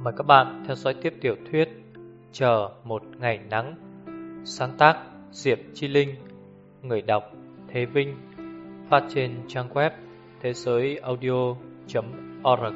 Mời các bạn theo dõi tiếp tiểu thuyết Chờ một ngày nắng. Sáng tác Diệp Chi Linh. Người đọc Thế Vinh. Phát trên trang web thế giới audio.org.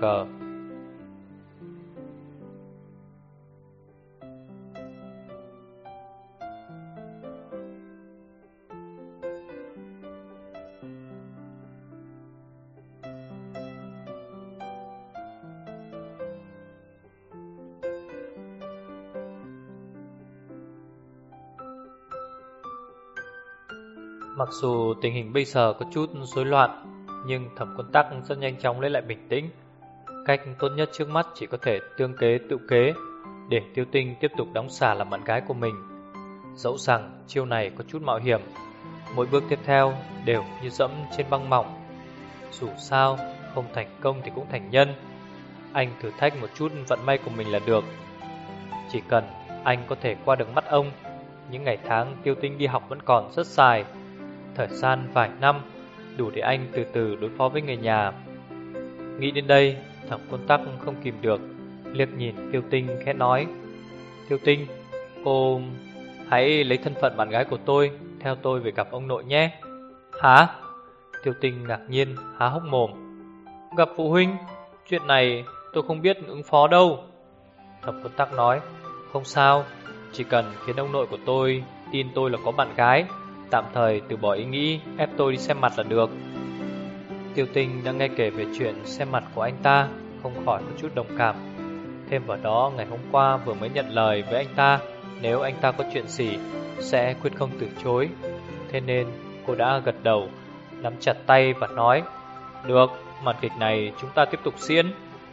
Mặc dù tình hình bây giờ có chút rối loạn, nhưng Thẩm Quân Tắc rất nhanh chóng lấy lại bình tĩnh. Cách tốt nhất trước mắt chỉ có thể tương kế tự kế, để Tiêu Tinh tiếp tục đóng xà làm bạn gái của mình. Dẫu rằng chiêu này có chút mạo hiểm, mỗi bước tiếp theo đều như dẫm trên băng mỏng. Dù sao, không thành công thì cũng thành nhân. Anh thử thách một chút vận may của mình là được. Chỉ cần anh có thể qua được mắt ông, những ngày tháng Tiêu Tinh đi học vẫn còn rất dài. Thời gian vài năm đủ để anh từ từ đối phó với người nhà. Nghĩ đến đây, Thẩm Quân Tắc không kìm được, liếc nhìn Tiêu Tinh khẽ nói: "Tiêu Tinh, cô hãy lấy thân phận bạn gái của tôi, theo tôi về gặp ông nội nhé." "Hả?" Tiêu Tinh ngạc nhiên há hốc mồm. "Gặp phụ huynh? Chuyện này tôi không biết ứng phó đâu." Thẩm Quân Tắc nói: "Không sao, chỉ cần khiến ông nội của tôi tin tôi là có bạn gái, tạm thời từ bỏ ý nghĩ ép tôi đi xem mặt là được." Tiêu Tinh đã nghe kể về chuyện xem mặt của anh ta, không khỏi có chút đồng cảm. Thêm vào đó, ngày hôm qua vừa mới nhận lời với anh ta, nếu anh ta có chuyện gì sẽ quyết không từ chối. Thế nên cô đã gật đầu, nắm chặt tay và nói: "Được, màn kịch này chúng ta tiếp tục diễn."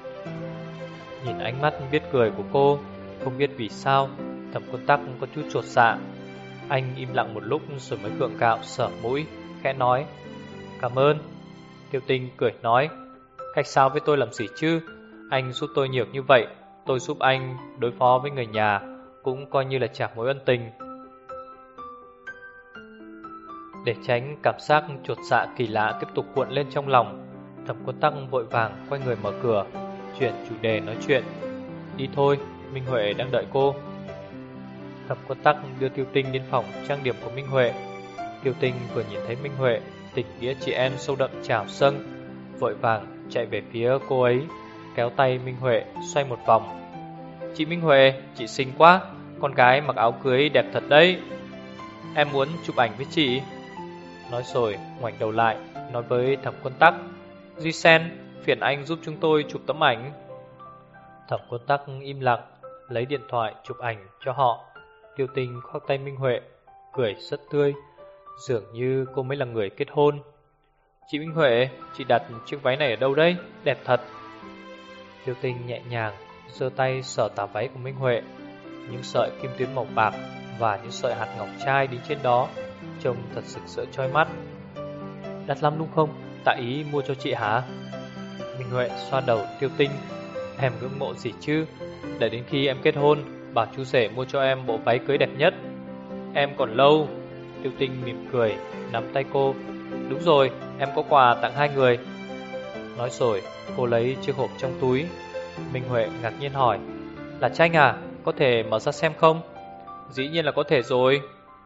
Nhìn ánh mắt biết cười của cô, không biết vì sao Thẩm Quân Tắc có chút chột dạ. Anh im lặng một lúc rồi mới gượng gạo sờ mũi, khẽ nói: "Cảm ơn." Tiêu Tinh cười nói: "Khách sáo với tôi làm gì chứ? Anh giúp tôi nhiều như vậy, tôi giúp anh đối phó với người nhà, cũng coi như là trả mối ân tình." Để tránh cảm giác chột dạ kỳ lạ tiếp tục cuộn lên trong lòng, Thẩm Quân Tắc vội vàng quay người mở cửa, chuyển chủ đề nói chuyện: "Đi thôi, Minh Huệ đang đợi cô." Thẩm Quân Tắc đưa Tiêu Tinh đến phòng trang điểm của Minh Huệ. Tiêu Tinh vừa nhìn thấy Minh Huệ, tình nghĩa chị em sâu đậm trào dâng, vội vàng chạy về phía cô ấy, kéo tay Minh Huệ xoay một vòng. "Chị Minh Huệ, chị xinh quá, con gái mặc áo cưới đẹp thật đấy. Em muốn chụp ảnh với chị." Nói rồi ngoảnh đầu lại, nói với Thẩm Quân Tắc: "Duy Sen, phiền anh giúp chúng tôi chụp tấm ảnh." Thẩm Quân Tắc im lặng, lấy điện thoại chụp ảnh cho họ. Tiêu Tinh khoác tay Minh Huệ, cười rất tươi, dường như cô mới là người kết hôn. "Chị Minh Huệ, chị đặt chiếc váy này ở đâu đấy? Đẹp thật." Tiêu Tinh nhẹ nhàng giơ tay sờ tà váy của Minh Huệ. Những sợi kim tuyến màu bạc và những sợi hạt ngọc trai đính trên đó trông thật sực sỡ chói mắt. "Đắt lắm đúng không? Tại ý mua cho chị hả?" Minh Huệ xoa đầu Tiêu Tinh: "Em ngưỡng mộ gì chứ? Đợi đến khi em kết hôn, bảo chú rể mua cho em bộ váy cưới đẹp nhất." "Em còn lâu." Tiêu Tinh mỉm cười, nắm tay cô: "Đúng rồi, em có quà tặng hai người." Nói rồi cô lấy chiếc hộp trong túi. Minh Huệ ngạc nhiên hỏi: "Là tranh à? Có thể mở ra xem không?" "Dĩ nhiên là có thể rồi."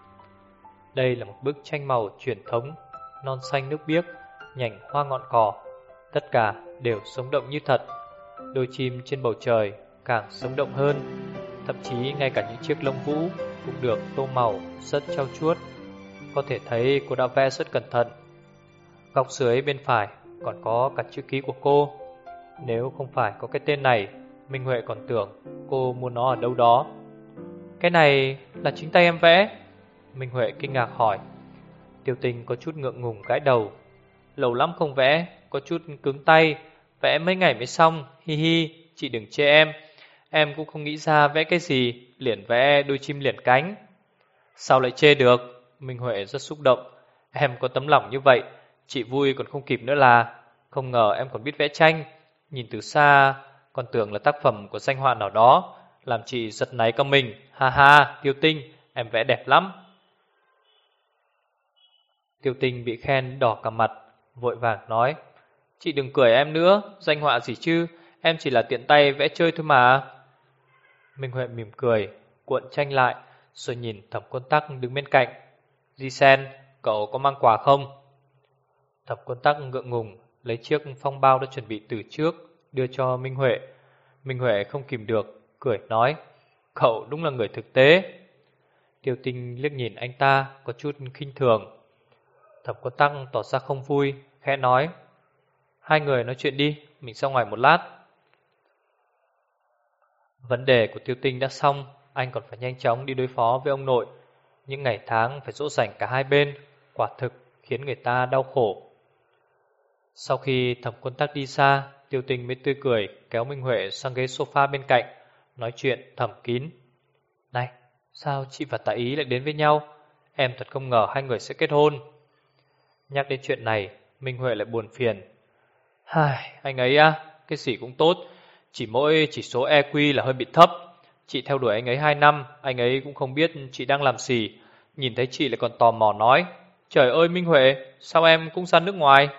Đây là một bức tranh màu truyền thống, non xanh nước biếc, nhành hoa ngọn cỏ, tất cả đều sống động như thật. Đôi chim trên bầu trời càng sống động hơn, thậm chí ngay cả những chiếc lông vũ cũng được tô màu rất trau chuốt. Có thể thấy cô đã vẽ rất cẩn thận. Góc dưới bên phải còn có cả chữ ký của cô. Nếu không phải có cái tên này, Minh Huệ còn tưởng cô mua nó ở đâu đó. "Cái này là chính tay em vẽ?" Minh Huệ kinh ngạc hỏi. Tiêu Tinh có chút ngượng ngùng gãi đầu: "Lâu lắm không vẽ, có chút cứng tay, vẽ mấy ngày mới xong, hi hi, chị đừng chê em. Em cũng không nghĩ ra vẽ cái gì, liền vẽ đôi chim liền cánh." "Sao lại chê được?" Minh Huệ rất xúc động. "Em có tấm lòng như vậy, chị vui còn không kịp nữa là. Không ngờ em còn biết vẽ tranh, nhìn từ xa còn tưởng là tác phẩm của danh họa nào đó, làm chị giật náy cả mình. Ha ha, Tiêu Tinh, em vẽ đẹp lắm." Tiêu Tinh bị khen đỏ cả mặt, vội vàng nói: "Chị đừng cười em nữa, danh họa gì chứ, em chỉ là tiện tay vẽ chơi thôi mà." Minh Huệ mỉm cười, cuộn tranh lại, rồi nhìn Thẩm Quân Tắc đứng bên cạnh. Di Sen, cậu có mang quà không? Thẩm Quân Tắc ngượng ngùng, lấy chiếc phong bao đã chuẩn bị từ trước, đưa cho Minh Huệ. Minh Huệ không kìm được, cười nói, cậu đúng là người thực tế. Tiêu Tinh liếc nhìn anh ta, có chút khinh thường. Thẩm Quân Tắc tỏ ra không vui, khẽ nói, hai người nói chuyện đi, mình ra ngoài một lát. Vấn đề của Tiêu Tinh đã xong, anh còn phải nhanh chóng đi đối phó với ông nội. Những ngày tháng phải dỗ dành cả hai bên, quả thực khiến người ta đau khổ. Sau khi Thẩm Quân Tắc đi xa, Tiêu Tinh mới tươi cười kéo Minh Huệ sang ghế sofa bên cạnh, nói chuyện thầm kín. Này, sao chị và Tạ Ý lại đến với nhau? Em thật không ngờ hai người sẽ kết hôn. Nhắc đến chuyện này, Minh Huệ lại buồn phiền. Anh ấy cái gì cũng tốt, chỉ mỗi chỉ số EQ là hơi bị thấp. Chị theo đuổi anh ấy 2 năm, anh ấy cũng không biết chị đang làm gì. Nhìn thấy chị lại còn tò mò nói, trời ơi Minh Huệ, sao em cũng ra nước ngoài?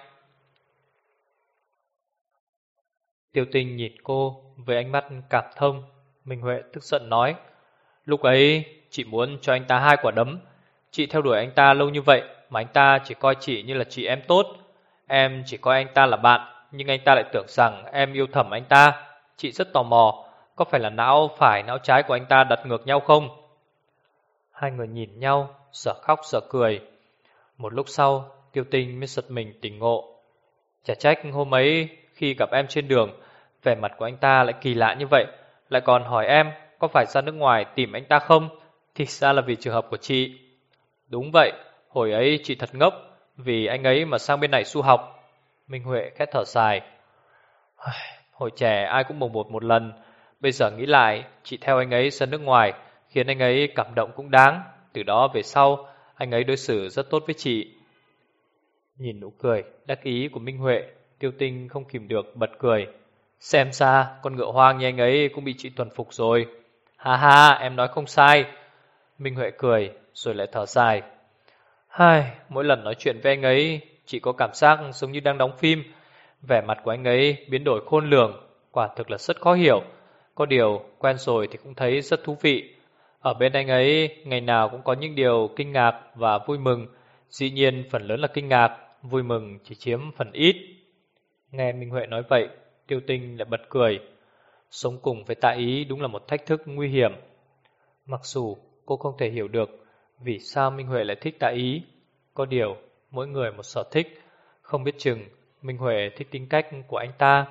Tiêu Tinh nhìn cô với ánh mắt cảm thông. Minh Huệ tức giận nói, lúc ấy chị muốn cho anh ta 2 quả đấm. Chị theo đuổi anh ta lâu như vậy mà anh ta chỉ coi chị như là chị em tốt. Em chỉ coi anh ta là bạn, nhưng anh ta lại tưởng rằng em yêu thầm anh ta. Chị rất tò mò, có phải là não phải não trái của anh ta đặt ngược nhau không? Hai người nhìn nhau, dở khóc dở cười. Một lúc sau, Tiêu Tinh mới giật mình tỉnh ngộ. Chả trách hôm ấy khi gặp em trên đường, vẻ mặt của anh ta lại kỳ lạ như vậy, lại còn hỏi em có phải ra nước ngoài tìm anh ta không? Thì ra là vì trường hợp của chị. Đúng vậy, hồi ấy chị thật ngốc, vì anh ấy mà sang bên này du học. Minh Huệ khẽ thở dài. Hồi trẻ ai cũng mồng một lần, bây giờ nghĩ lại, chị theo anh ấy ra nước ngoài, khiến anh ấy cảm động cũng đáng. Từ đó về sau, anh ấy đối xử rất tốt với chị. Nhìn nụ cười đắc ý của Minh Huệ, Tiêu Tinh không kìm được bật cười. Xem ra con ngựa hoang như anh ấy cũng bị chị thuần phục rồi. Ha ha, em nói không sai. Minh Huệ cười rồi lại thở dài. Mỗi lần nói chuyện với anh ấy, chị có cảm giác giống như đang đóng phim. Vẻ mặt của anh ấy biến đổi khôn lường, quả thực là rất khó hiểu. Có điều quen rồi thì cũng thấy rất thú vị. Ở bên anh ấy, ngày nào cũng có những điều kinh ngạc và vui mừng. Dĩ nhiên phần lớn là kinh ngạc, vui mừng chỉ chiếm phần ít. Nghe Minh Huệ nói vậy, Tiêu Tinh lại bật cười. Sống cùng với Tạ Ý đúng là một thách thức nguy hiểm. Mặc dù cô không thể hiểu được vì sao Minh Huệ lại thích Tạ Ý. Có điều, mỗi người một sở thích. Không biết chừng Minh Huệ thích tính cách của anh ta.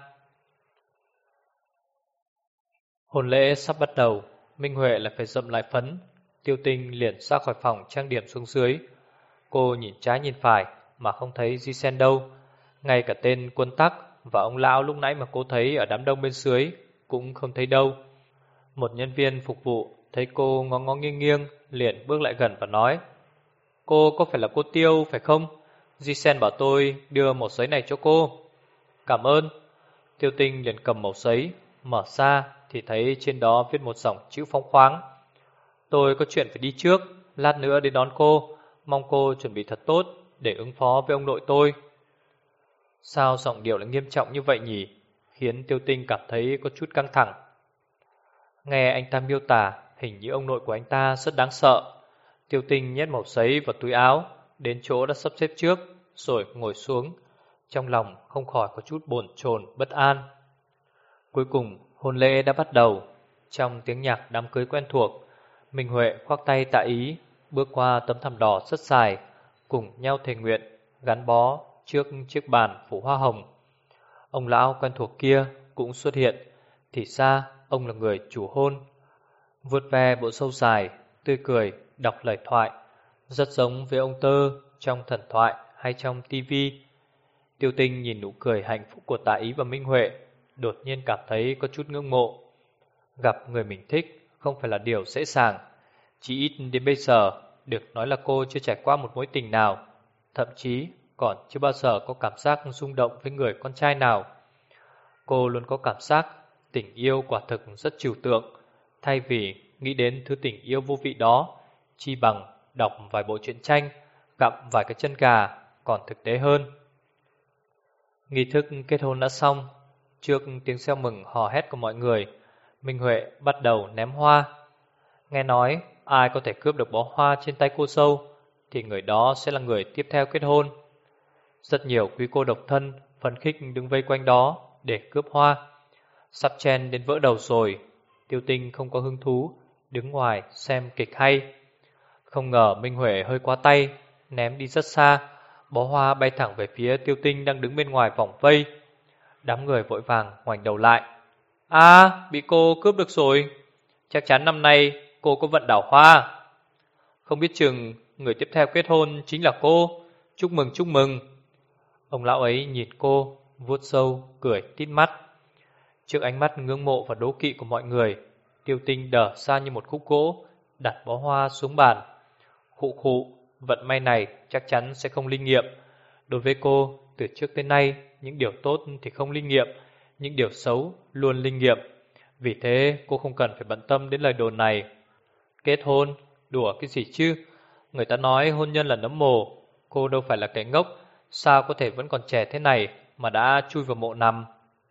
Hôn lễ sắp bắt đầu, Minh Huệ lại phải dậm lại phấn. Tiêu Tinh liền ra khỏi phòng trang điểm xuống dưới. Cô nhìn trái nhìn phải mà không thấy Di Sen đâu. Ngay cả tên Quân Tắc và ông lão lúc nãy mà cô thấy ở đám đông bên dưới cũng không thấy đâu. Một nhân viên phục vụ thấy cô ngó ngó nghiêng nghiêng, liền bước lại gần và nói, cô có phải là cô Tiêu phải không? Di Sen bảo tôi đưa mẩu giấy này cho cô. Cảm ơn. Tiêu Tinh liền cầm mẩu giấy, mở ra thì thấy trên đó viết một dòng chữ phóng khoáng. Tôi có chuyện phải đi trước, lát nữa đến đón cô, mong cô chuẩn bị thật tốt để ứng phó với ông nội tôi. Sao giọng điệu lại nghiêm trọng như vậy nhỉ? Khiến Tiêu Tinh cảm thấy có chút căng thẳng. Nghe anh ta miêu tả, hình như ông nội của anh ta rất đáng sợ. Tiêu Tinh nhét mẩu giấy vào túi áo, đến chỗ đã sắp xếp trước, rồi ngồi xuống. Trong lòng không khỏi có chút bồn chồn bất an. Cuối cùng, hôn lễ đã bắt đầu. Trong tiếng nhạc đám cưới quen thuộc, Minh Huệ khoác tay Tạ Ý, bước qua tấm thảm đỏ rất dài, cùng nhau thề nguyện, gắn bó trước chiếc bàn phủ hoa hồng. Ông lão quen thuộc kia cũng xuất hiện, thì ra ông là người chủ hôn. Vuốt ve bộ râu dài, tươi cười, đọc lời thoại, rất giống với ông Tơ trong thần thoại hay trong tivi. Tiêu Tinh nhìn nụ cười hạnh phúc của Tạ Ý và Minh Huệ, đột nhiên cảm thấy có chút ngưỡng mộ. Gặp người mình thích không phải là điều dễ dàng. Chỉ ít đến bây giờ, được nói là cô chưa trải qua một mối tình nào, thậm chí còn chưa bao giờ có cảm giác rung động với người con trai nào. Cô luôn có cảm giác tình yêu quả thực rất trừu tượng. Thay vì nghĩ đến thứ tình yêu vô vị đó, chi bằng đọc vài bộ truyện tranh, gặm vài cái chân gà còn thực tế hơn. Nghi thức kết hôn đã xong. Trước tiếng reo mừng hò hét của mọi người, Minh Huệ bắt đầu ném hoa. Nghe nói ai có thể cướp được bó hoa trên tay cô dâu thì người đó sẽ là người tiếp theo kết hôn. Rất nhiều quý cô độc thân phấn khích đứng vây quanh đó để cướp hoa. Sắp chen đến vỡ đầu rồi, Tiêu Tinh không có hứng thú, đứng ngoài xem kịch hay. Không ngờ Minh Huệ hơi quá tay, ném đi rất xa, bó hoa bay thẳng về phía Tiêu Tinh đang đứng bên ngoài vòng vây. Đám người vội vàng ngoảnh đầu lại. Bị cô cướp được rồi. Chắc chắn năm nay cô có vận đào hoa. Không biết chừng người tiếp theo kết hôn chính là cô. Chúc mừng, chúc mừng. Ông lão ấy nhìn cô, vuốt râu, cười tít mắt. Trước ánh mắt ngưỡng mộ và đố kỵ của mọi người, Tiêu Tinh đờ ra như một khúc gỗ, đặt bó hoa xuống bàn. Khụ khụ, vận may này chắc chắn sẽ không linh nghiệm. Đối với cô, từ trước tới nay, những điều tốt thì không linh nghiệm, những điều xấu luôn linh nghiệm. Vì thế cô không cần phải bận tâm đến lời đồn này. Kết hôn, đùa cái gì chứ? Người ta nói hôn nhân là nấm mồ. Cô đâu phải là kẻ ngốc, sao có thể vẫn còn trẻ thế này mà đã chui vào mộ nằm.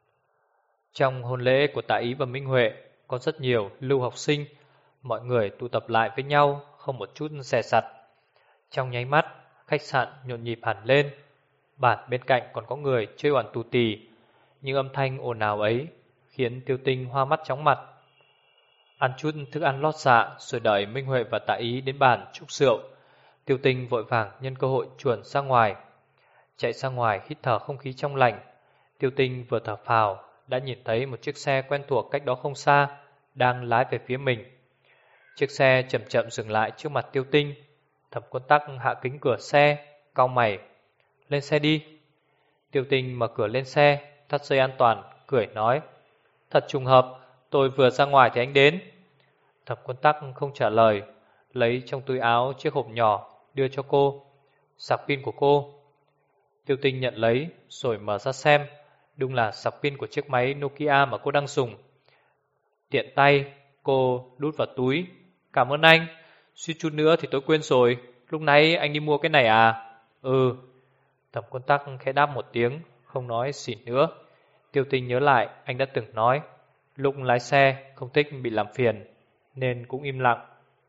Trong hôn lễ của Tạ Ý và Minh Huệ có rất nhiều lưu học sinh. Mọi người tụ tập lại với nhau, không một chút dè dặt. Trong nháy mắt, khách sạn nhộn nhịp hẳn lên. Bàn bên cạnh còn có người chơi oằn tù tì. Nhưng âm thanh ồn ào ấy khiến Tiêu Tinh hoa mắt chóng mặt. Ăn chút thức ăn lót dạ rồi đợi Minh Huệ và Tạ Ý đến bàn chúc rượu. Tiêu Tinh vội vàng nhân cơ hội chuồn ra ngoài. Chạy ra ngoài hít thở không khí trong lành. Tiêu Tinh vừa thở phào đã nhìn thấy một chiếc xe quen thuộc cách đó không xa đang lái về phía mình. Chiếc xe chậm chậm dừng lại trước mặt Tiêu Tinh. Thẩm Quân Tắc hạ kính cửa xe, cau mày. Lên xe đi. Tiêu Tinh mở cửa lên xe, thắt dây an toàn, cười nói. Thật trùng hợp, tôi vừa ra ngoài thì anh đến. Thẩm Quân Tắc không trả lời, lấy trong túi áo chiếc hộp nhỏ đưa cho cô. Sạc pin của cô. Tiêu Tinh nhận lấy rồi mở ra xem. Đúng là sạc pin của chiếc máy Nokia mà cô đang dùng. Tiện tay cô đút vào túi. Cảm ơn anh. Suýt chút nữa thì tôi quên rồi. Lúc nãy anh đi mua cái này à? Ừ. Thẩm Quân Tắc khẽ đáp một tiếng, không nói xỉn nữa. Tiêu Tinh nhớ lại anh đã từng nói lúc lái xe không thích bị làm phiền, nên cũng im lặng.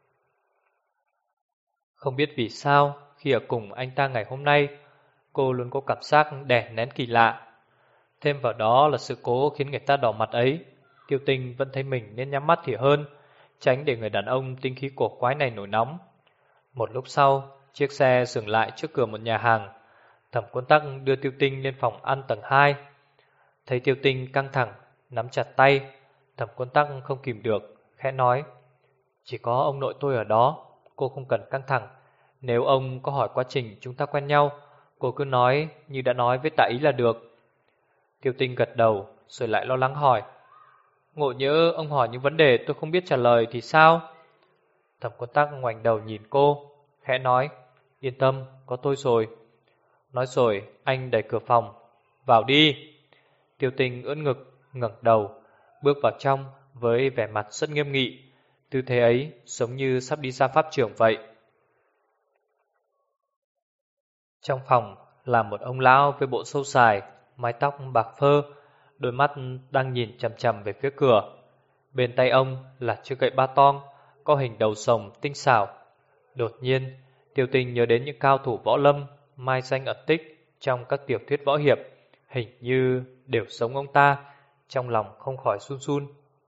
Không biết vì sao khi ở cùng anh ta ngày hôm nay, cô luôn có cảm giác đè nén kỳ lạ. Thêm vào đó là sự cố khiến người ta đỏ mặt ấy, Tiêu Tinh vẫn thấy mình nên nhắm mắt thì hơn, tránh để người đàn ông tinh khí cổ quái này nổi nóng. Một lúc sau, chiếc xe dừng lại trước cửa một nhà hàng. Thẩm Quân Tắc đưa Tiêu Tinh lên phòng ăn tầng 2. Thấy Tiêu Tinh căng thẳng, nắm chặt tay, Thẩm Quân Tắc không kìm được, khẽ nói. Chỉ có ông nội tôi ở đó, cô không cần căng thẳng. Nếu ông có hỏi quá trình chúng ta quen nhau, cô cứ nói như đã nói với Tạ Ý là được. Tiêu Tinh gật đầu, rồi lại lo lắng hỏi. Ngộ nhỡ ông hỏi những vấn đề tôi không biết trả lời thì sao? Thẩm Quân Tắc ngoảnh đầu nhìn cô, khẽ nói. Yên tâm, có tôi rồi. Nói rồi anh đẩy cửa phòng. Vào đi. Tiêu Tinh ưỡn ngực, ngẩng đầu, bước vào trong với vẻ mặt rất nghiêm nghị. Tư thế ấy giống như sắp đi ra pháp trường vậy. Trong phòng là một ông lão với bộ râu dài, mái tóc bạc phơ, đôi mắt đang nhìn chằm chằm về phía cửa. Bên tay ông là chiếc gậy ba tong có hình đầu rồng tinh xảo. Đột nhiên, Tiêu Tinh nhớ đến những cao thủ võ lâm mai danh ẩn tích trong các tiểu thuyết võ hiệp, hình như đều giống ông ta, trong lòng không khỏi run run.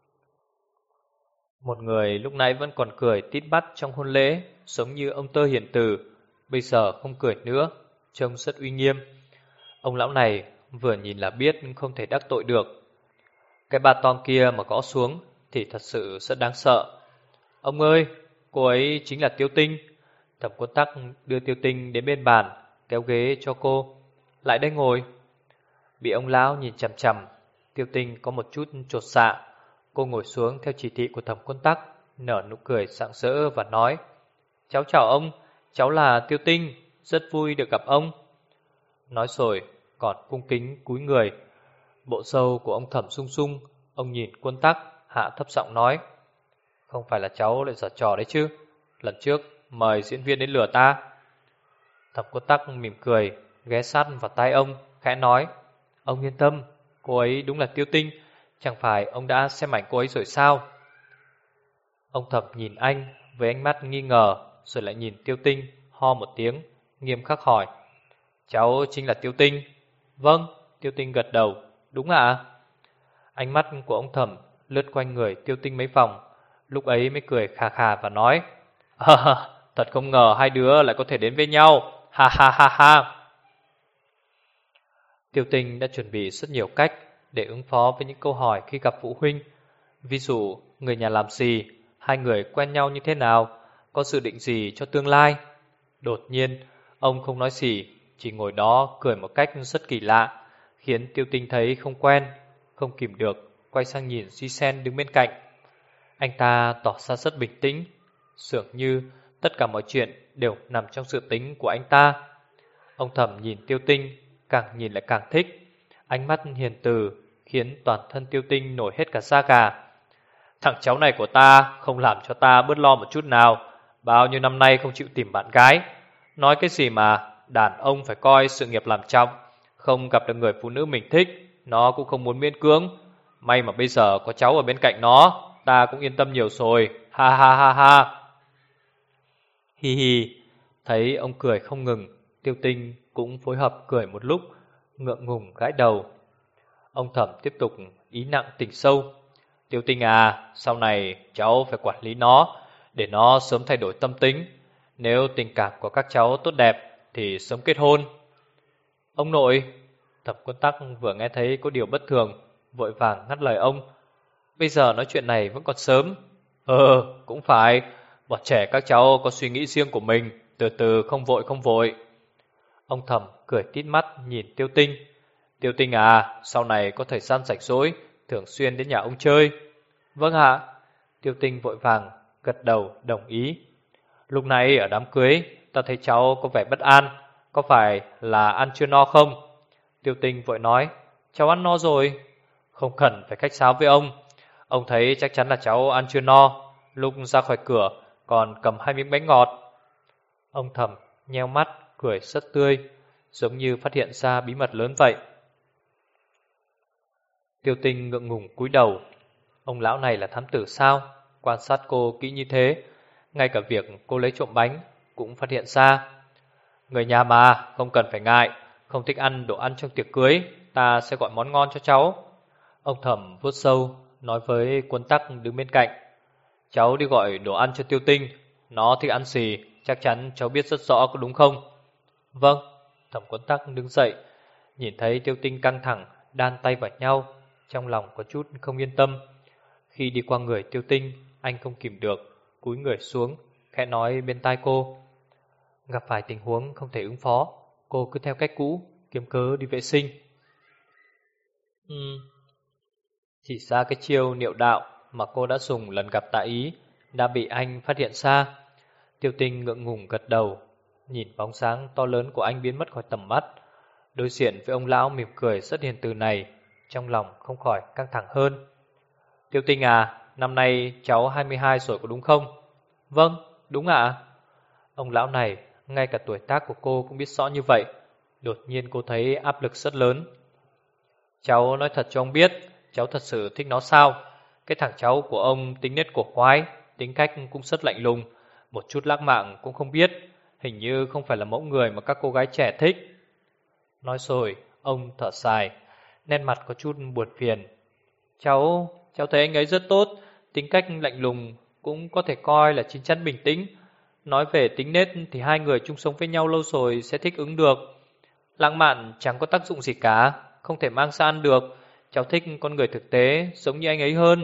Một người lúc nãy vẫn còn cười tít mắt trong hôn lễ, giống như ông Tơ Hiền Từ, bây giờ không cười nữa, trông rất uy nghiêm. Ông lão này vừa nhìn là biết không thể đắc tội được. Cái ba tong kia mà gõ xuống thì thật sự rất đáng sợ. Ông ơi, cô ấy chính là Tiêu Tinh. Thẩm Quân Tắc đưa Tiêu Tinh đến bên bàn, kéo ghế cho cô. Lại đây ngồi. Bị ông lão nhìn chằm chằm, Tiêu Tinh có một chút chột dạ. Cô ngồi xuống theo chỉ thị của Thẩm Quân Tắc, nở nụ cười rạng rỡ và nói. Cháu chào ông, cháu là Tiêu Tinh, rất vui được gặp ông. Nói rồi còn cung kính cúi người. Bộ râu của ông Thẩm rung rung. Ông nhìn Quân Tắc, hạ thấp giọng nói. Không phải là cháu lại giở trò đấy chứ? Lần trước mời diễn viên đến lừa ta. Thẩm Quân Tắc mỉm cười, ghé sát vào tai ông, khẽ nói. Ông yên tâm, cô ấy đúng là Tiêu Tinh, Chẳng phải ông đã xem ảnh cô ấy rồi sao? Ông Thẩm nhìn anh với ánh mắt nghi ngờ, rồi lại nhìn Tiêu Tinh, ho một tiếng, nghiêm khắc hỏi: Cháu chính là Tiêu Tinh? Vâng, Tiêu Tinh gật đầu. Đúng ạ. Ánh mắt của ông Thẩm lướt quanh người Tiêu Tinh mấy vòng, lúc ấy mới cười khà khà và nói: Thật không ngờ hai đứa lại có thể đến với nhau. Ha ha ha ha. Tiêu Tinh đã chuẩn bị rất nhiều cách để ứng phó với những câu hỏi khi gặp phụ huynh. Ví dụ, người nhà làm gì, hai người quen nhau như thế nào, có dự định gì cho tương lai. Đột nhiên, ông không nói gì, chỉ ngồi đó cười một cách rất kỳ lạ, khiến Tiêu Tinh thấy không quen, không kìm được, quay sang nhìn Duy Sen đứng bên cạnh. Anh ta tỏ ra rất bình tĩnh, dường như tất cả mọi chuyện đều nằm trong dự tính của anh ta. Ông Thẩm nhìn Tiêu Tinh, càng nhìn lại càng thích. Ánh mắt hiền từ khiến toàn thân Tiêu Tinh nổi hết cả da gà. Thằng cháu này của ta không làm cho ta bớt lo một chút nào. Bao nhiêu năm nay không chịu tìm bạn gái. Nói cái gì mà đàn ông phải coi sự nghiệp làm trọng. Không gặp được người phụ nữ mình thích, nó cũng không muốn miễn cưỡng. May mà bây giờ có cháu ở bên cạnh nó, ta cũng yên tâm nhiều rồi. Ha ha ha ha. Hi hi. Thấy ông cười không ngừng, Tiêu Tinh cũng phối hợp cười một lúc, ngượng ngùng gãi đầu. Ông Thẩm tiếp tục ý nặng tình sâu. Tiêu Tinh à, sau này cháu phải quản lý nó, để nó sớm thay đổi tâm tính. Nếu tình cảm của các cháu tốt đẹp thì sớm kết hôn. Ông nội. Thẩm Quân Tắc vừa nghe thấy có điều bất thường, vội vàng ngắt lời ông. Bây giờ nói chuyện này vẫn còn sớm. Cũng phải. Bọn trẻ các cháu có suy nghĩ riêng của mình, từ từ không vội không vội. Ông Thẩm cười tít mắt nhìn Tiêu Tinh. Tiêu Tinh à, sau này có thời gian rảnh rỗi, thường xuyên đến nhà ông chơi. Vâng ạ. Tiêu Tinh vội vàng gật đầu đồng ý. Lúc này ở đám cưới, ta thấy cháu có vẻ bất an, có phải là ăn chưa no không? Tiêu Tinh vội nói: Cháu ăn no rồi. Không cần phải khách sáo với ông. Ông thấy chắc chắn là cháu ăn chưa no. Lúc ra khỏi cửa còn cầm 2 miếng bánh ngọt. Ông Thẩm nheo mắt cười rất tươi, giống như phát hiện ra bí mật lớn vậy. Tiêu Tinh ngượng ngùng cúi đầu. Ông lão này là thám tử sao? Quan sát cô kỹ như thế, ngay cả việc cô lấy trộm bánh cũng phát hiện ra. Người nhà mà, không cần phải ngại. Không thích ăn đồ ăn trong tiệc cưới, ta sẽ gọi món ngon cho cháu. Ông Thẩm vuốt sâu, nói với Quân Tắc đứng bên cạnh. Cháu đi gọi đồ ăn cho Tiêu Tinh. Nó thích ăn gì, chắc chắn cháu biết rất rõ, có đúng không? Vâng. Thẩm Quân Tắc đứng dậy, nhìn thấy Tiêu Tinh căng thẳng đan tay vào nhau, trong lòng có chút không yên tâm. Khi đi qua người Tiêu Tinh, anh không kìm được, cúi người xuống, khẽ nói bên tai cô. Gặp phải tình huống không thể ứng phó, cô cứ theo cách cũ, kiếm cớ đi vệ sinh. Chỉ ra cái chiêu niệu đạo mà cô đã dùng lần gặp tại Ý đã bị anh phát hiện ra. Tiêu Tinh ngượng ngùng gật đầu, nhìn bóng dáng to lớn của anh biến mất khỏi tầm mắt. Đối diện với ông lão mỉm cười rất hiền từ này, trong lòng không khỏi căng thẳng hơn. Tiêu Tinh à, năm nay cháu 22 rồi có đúng không? Vâng, đúng ạ. Ông lão này, ngay cả tuổi tác của cô cũng biết rõ như vậy. Đột nhiên cô thấy áp lực rất lớn. Cháu nói thật cho ông biết, cháu thật sự thích nó sao? Cái thằng cháu của ông tính nết cổ quái, tính cách cũng rất lạnh lùng, một chút lãng mạn cũng không biết. Hình như không phải là mẫu người mà các cô gái trẻ thích. Nói rồi, ông thở dài, nét mặt có chút buồn phiền. Cháu thấy anh ấy rất tốt, tính cách lạnh lùng, cũng có thể coi là chín chắn bình tĩnh. Nói về tính nết thì hai người chung sống với nhau lâu rồi sẽ thích ứng được. Lãng mạn chẳng có tác dụng gì cả, không thể mang ra ăn được. Cháu thích con người thực tế, giống như anh ấy hơn.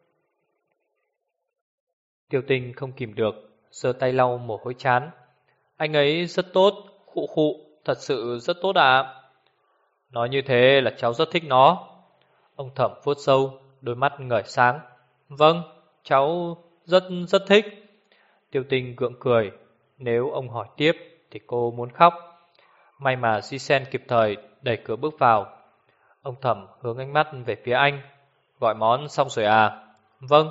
Tiêu Tinh không kìm được, giơ tay lau mồ hôi trán. Anh ấy rất tốt, khụ khụ, thật sự rất tốt ạ. Nói như thế là cháu rất thích nó. Ông Thẩm vuốt râu, đôi mắt ngời sáng. Vâng, cháu rất thích. Tiêu Tinh gượng cười. Nếu ông hỏi tiếp thì cô muốn khóc. May mà Di Sen kịp thời đẩy cửa bước vào. Ông Thẩm hướng ánh mắt về phía anh. Gọi món xong rồi à? Vâng.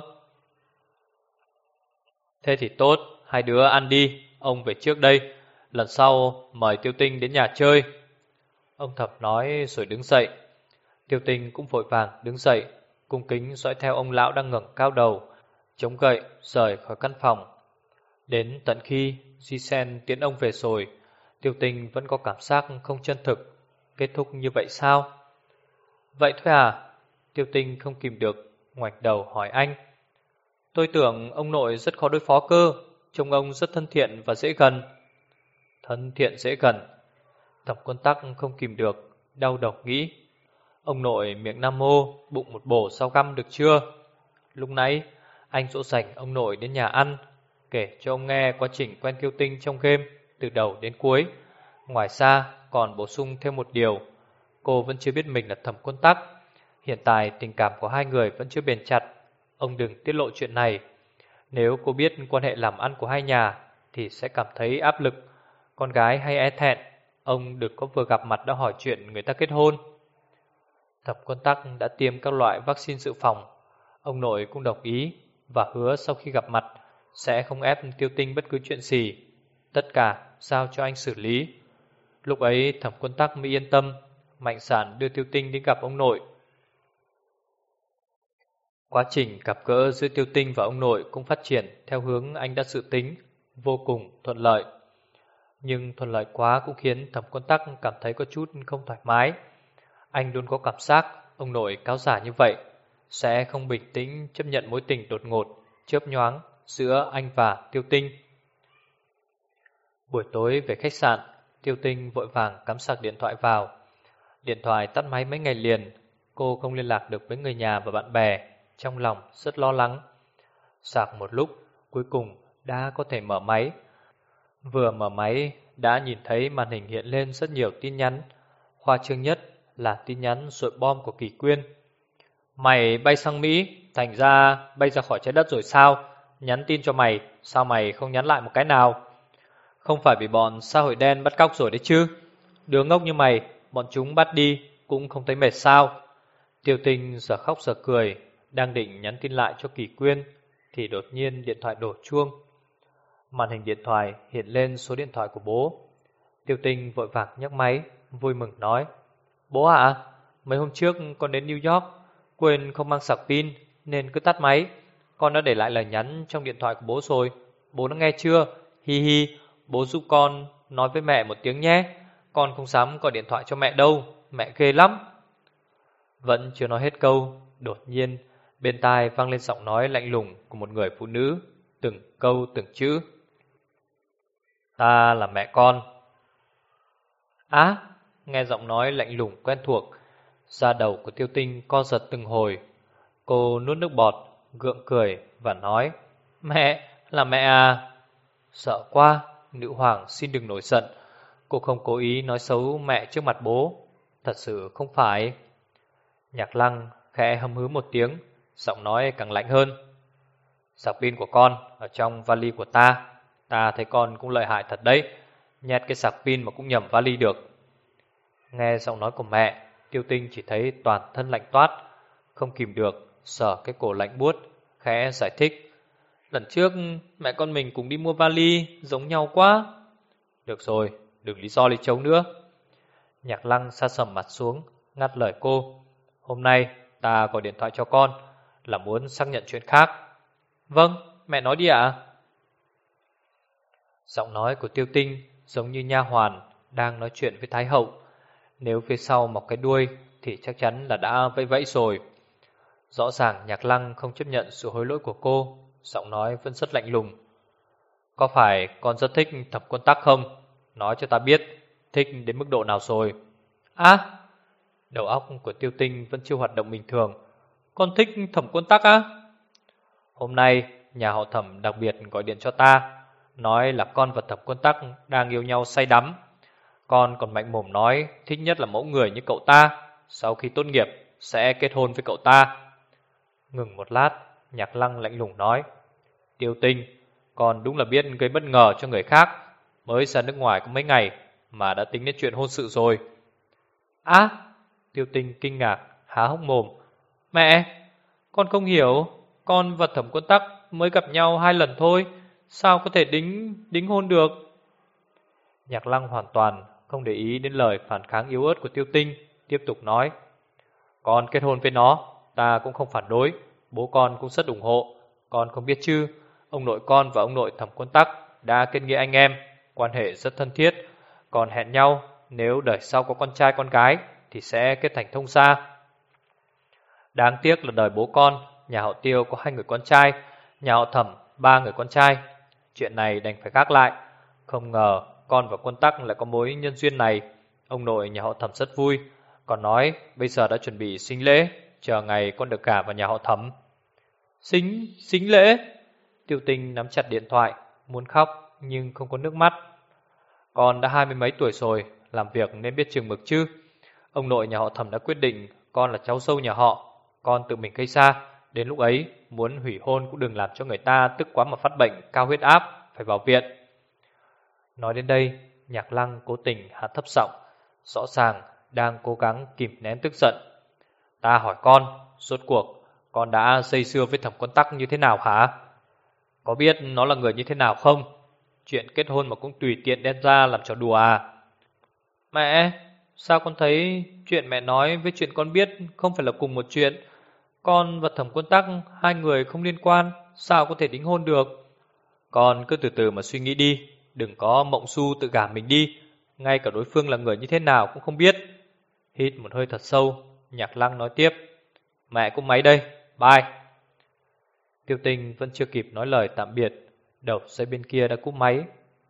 Thế thì tốt, hai đứa ăn đi, ông về trước đây. Lần sau mời Tiêu Tinh đến nhà chơi. Ông Thẩm nói rồi đứng dậy. Tiêu Tinh cũng vội vàng đứng dậy, cung kính dõi theo ông lão đang ngẩng cao đầu, chống gậy rời khỏi căn phòng. Đến tận khi Di Sen tiễn ông về rồi, Tiêu Tinh vẫn có cảm giác không chân thực. Kết thúc như vậy sao? Vậy thôi à? Tiêu Tinh không kìm được, ngoảnh đầu hỏi anh. Tôi tưởng ông nội rất khó đối phó cơ, trông ông rất thân thiện và dễ gần. Thân thiện dễ gần. Thẩm Quân Tắc không kìm được, đau đầu nghĩ. Ông nội miệng nam mô, bụng một bổ rau găm được chưa? Lúc nãy anh dỗ dành ông nội đến nhà ăn, kể cho ông nghe quá trình quen Tiêu Tinh trong game từ đầu đến cuối. Ngoài ra còn bổ sung thêm một điều, cô vẫn chưa biết mình là Thẩm Quân Tắc. Hiện tại tình cảm của hai người vẫn chưa bền chặt. Ông đừng tiết lộ chuyện này. Nếu cô biết quan hệ làm ăn của hai nhà thì sẽ cảm thấy áp lực. Con gái hay e thẹn, ông đừng có vừa gặp mặt đã hỏi chuyện người ta kết hôn. Thẩm Quân Tắc đã tiêm các loại vaccine dự phòng. Ông nội cũng đồng ý và hứa sau khi gặp mặt sẽ không ép Tiêu Tinh bất cứ chuyện gì. Tất cả giao cho anh xử lý. Lúc ấy Thẩm Quân Tắc mới yên tâm. Mạnh Sản đưa Tiêu Tinh đến gặp ông nội. Quá trình gặp gỡ giữa Tiêu Tinh và ông nội cũng phát triển theo hướng anh đã dự tính, vô cùng thuận lợi. Nhưng thuận lợi quá cũng khiến Thẩm Quân Tắc cảm thấy có chút không thoải mái. Anh luôn có cảm giác ông nội cáo giả như vậy sẽ không bình tĩnh chấp nhận mối tình đột ngột, chớp nhoáng giữa anh và Tiêu Tinh. Buổi tối về khách sạn, Tiêu Tinh vội vàng cắm sạc điện thoại vào. Điện thoại tắt máy mấy ngày liền, cô không liên lạc được với người nhà và bạn bè, trong lòng rất lo lắng. Sạc một lúc, cuối cùng đã có thể mở máy. Vừa mở máy đã nhìn thấy màn hình hiện lên rất nhiều tin nhắn. Khoa trương nhất là tin nhắn dội bom của Kỳ Quyên. Mày bay sang Mỹ, thành ra bay ra khỏi trái đất rồi sao? Nhắn tin cho mày, sao mày không nhắn lại một cái nào? Không phải bị bọn xã hội đen bắt cóc rồi đấy chứ? Đứa ngốc như mày, bọn chúng bắt đi cũng không thấy mệt sao? Tiêu Tinh giờ khóc giờ cười, đang định nhắn tin lại cho Kỳ Quyên thì đột nhiên điện thoại đổ chuông. Màn hình điện thoại hiện lên số điện thoại của bố. Tiêu Tinh vội vàng nhấc máy, vui mừng nói: Bố ạ, mấy hôm trước con đến New York, quên không mang sạc pin nên cứ tắt máy. Con đã để lại lời nhắn trong điện thoại của bố rồi. Bố đã nghe chưa? Hi hi, bố giúp con nói với mẹ một tiếng nhé. Con không dám gọi điện thoại cho mẹ đâu, mẹ ghê lắm. Vẫn chưa nói hết câu, đột nhiên bên tai vang lên giọng nói lạnh lùng của một người phụ nữ, từng câu từng chữ. Ta là mẹ con. Á, nghe giọng nói lạnh lùng quen thuộc, da đầu của Tiêu Tinh co giật từng hồi. Cô nuốt nước bọt, gượng cười và nói: Mẹ, là mẹ à? Sợ quá, nữ hoàng xin đừng nổi giận. Cô không cố ý nói xấu mẹ trước mặt bố. Thật sự không phải. Nhạc Lăng khẽ hâm hứ một tiếng, giọng nói càng lạnh hơn. Sạc pin của con ở trong vali của ta. Ta thấy con cũng lợi hại thật đấy, nhét cái sạc pin mà cũng nhầm vali được. Nghe giọng nói của mẹ, Tiêu Tinh chỉ thấy toàn thân lạnh toát, không kìm được, sờ cái cổ lạnh buốt, khẽ giải thích: Lần trước mẹ con mình cùng đi mua vali, giống nhau quá. Được rồi, đừng lý do lý trấu nữa. Nhạc Lăng sa sầm mặt xuống, ngắt lời cô: Hôm nay ta gọi điện thoại cho con là muốn xác nhận chuyện khác. Vâng, mẹ nói đi ạ. Giọng nói của Tiêu Tinh giống như nha hoàn đang nói chuyện với Thái hậu. Nếu phía sau mọc cái đuôi thì chắc chắn là đã vẫy vẫy rồi. Rõ ràng Nhạc Lăng không chấp nhận sự hối lỗi của cô, giọng nói vẫn rất lạnh lùng. Có phải con rất thích Thẩm Quân Tắc không? Nói cho ta biết, thích đến mức độ nào rồi? Á, đầu óc của Tiêu Tinh vẫn chưa hoạt động bình thường. Con thích Thẩm Quân Tắc á? Hôm nay nhà họ Thẩm đặc biệt gọi điện cho ta, nói là con và Thẩm Quân Tắc đang yêu nhau say đắm. Con còn mạnh mồm nói thích nhất là mẫu người như cậu ta, sau khi tốt nghiệp sẽ kết hôn với cậu ta. Ngừng một lát, Nhạc Lăng lạnh lùng nói: Tiêu Tinh, con đúng là biết gây bất ngờ cho người khác. Mới ra nước ngoài có mấy ngày mà đã tính đến chuyện hôn sự rồi. Á, Tiêu Tinh kinh ngạc, há hốc mồm. Mẹ, con không hiểu, con và Thẩm Quân Tắc mới gặp nhau 2 lần thôi, sao có thể đính hôn được? Nhạc Lăng hoàn toàn không để ý đến lời phản kháng yếu ớt của Tiêu Tinh, tiếp tục nói: Con kết hôn với nó ta cũng không phản đối, bố con cũng rất ủng hộ. Con không biết chứ, ông nội con và ông nội Thẩm Quân Tắc đã kết nghĩa anh em, quan hệ rất thân thiết. Còn hẹn nhau nếu đời sau có con trai con gái thì sẽ kết thành thông gia. Đáng tiếc là đời bố con, nhà họ Tiêu có 2 người con trai, nhà họ Thẩm 3 người con trai. Chuyện này đành phải gác lại. Không ngờ con và Quân Tắc lại có mối nhân duyên này. Ông nội nhà họ Thẩm rất vui, còn nói bây giờ đã chuẩn bị sính lễ, chờ ngày con được gả vào nhà họ Thẩm. Sính lễ? Tiêu Tinh nắm chặt điện thoại, muốn khóc nhưng không có nước mắt. Con đã 20 mấy tuổi rồi, làm việc nên biết chừng mực chứ. Ông nội nhà họ Thẩm đã quyết định con là cháu dâu nhà họ, con tự mình gây ra. Đến lúc ấy muốn hủy hôn cũng đừng làm cho người ta tức quá mà phát bệnh cao huyết áp, phải vào viện. Nói đến đây, Nhạc Lăng cố tình hạ thấp giọng, rõ ràng đang cố gắng kìm nén tức giận. Ta hỏi con, rốt cuộc con đã dây dưa với Thẩm Quân Tắc như thế nào hả? Có biết nó là người như thế nào không? Chuyện kết hôn mà cũng tùy tiện đem ra làm trò đùa à? Mẹ, sao con thấy chuyện mẹ nói với chuyện con biết không phải là cùng một chuyện? Con và Thẩm Quân Tắc 2 người không liên quan, sao có thể đính hôn được? Con cứ từ từ mà suy nghĩ đi, đừng có mộng su tự gả mình đi. Ngay cả đối phương là người như thế nào cũng không biết. Hít một hơi thật sâu, Nhạc Lăng nói tiếp. Mẹ cúp máy đây, bye. Tiêu Tinh vẫn chưa kịp nói lời tạm biệt, đầu dây bên kia đã cúp máy.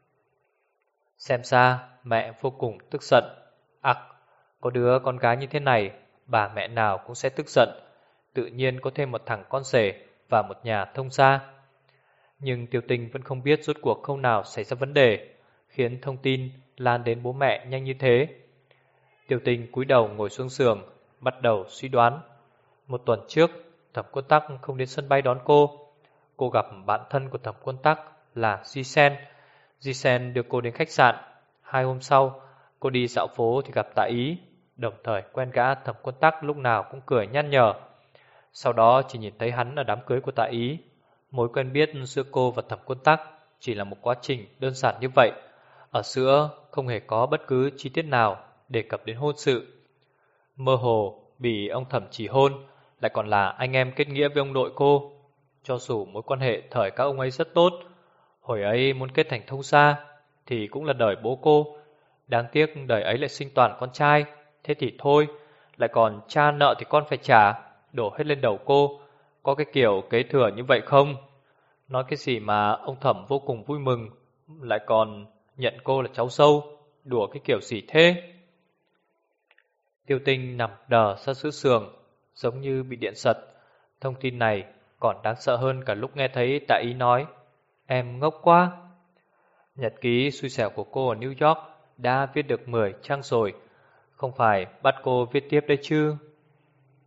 Xem ra mẹ vô cùng tức giận. Có đứa con gái như thế này, bà mẹ nào cũng sẽ tức giận. Tự nhiên có thêm một thằng con rể và một nhà thông gia. Nhưng Tiêu Tinh vẫn không biết rốt cuộc khâu nào xảy ra vấn đề, khiến thông tin lan đến bố mẹ nhanh như thế. Tiêu Tinh cúi đầu ngồi xuống giường, bắt đầu suy đoán. Một tuần trước, Thẩm Quân Tắc không đến sân bay đón cô. Cô gặp bạn thân của Thẩm Quân Tắc là Di Sen. Di Sen đưa cô đến khách sạn. 2 hôm sau, cô đi dạo phố thì gặp Tạ Ý, đồng thời quen gã Thẩm Quân Tắc lúc nào cũng cười nhăn nhở. Sau đó chỉ nhìn thấy hắn ở đám cưới của Tạ Ý. Mối quen biết giữa cô và Thẩm Quân Tắc chỉ là một quá trình đơn giản như vậy. Ở giữa không hề có bất cứ chi tiết nào đề cập đến hôn sự. Mơ hồ bị ông Thẩm chỉ hôn, lại còn là anh em kết nghĩa với ông nội cô. Cho dù mối quan hệ thời các ông ấy rất tốt, hồi ấy muốn kết thành thông gia thì cũng là đời bố cô. Đáng tiếc đời ấy lại sinh toàn con trai. Thế thì thôi, lại còn cha nợ thì con phải trả, đổ hết lên đầu cô. Có cái kiểu kế thừa như vậy không? Nói cái gì mà ông Thẩm vô cùng vui mừng, lại còn nhận cô là cháu dâu, đùa cái kiểu gì thế? Tiêu Tinh nằm đờ ra giữa giường, giống như bị điện giật. Thông tin này còn đáng sợ hơn cả lúc nghe thấy Tạ Ý nói em ngốc quá. Nhật ký xui xẻo của cô ở New York đã viết được 10 trang rồi, không phải bắt cô viết tiếp đấy chứ?